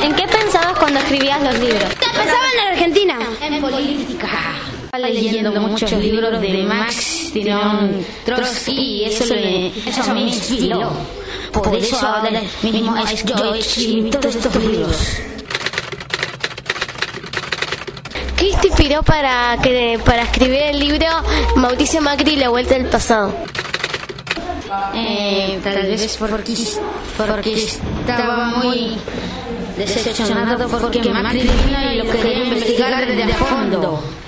¿En qué pensabas cuando escribías los libros? Pensaba en Argentina. En política. Leyendo muchos libros de Marx, Trotsky, y eso me inspiró. Por eso ahora mismo yo escribí todos estos libros. ¿Qué te inspiró para escribir el libro Mauricio Macri y la vuelta del pasado? Tal vez porque estaba muy decepcionado porque Macri vino y lo quería investigar desde a fondo.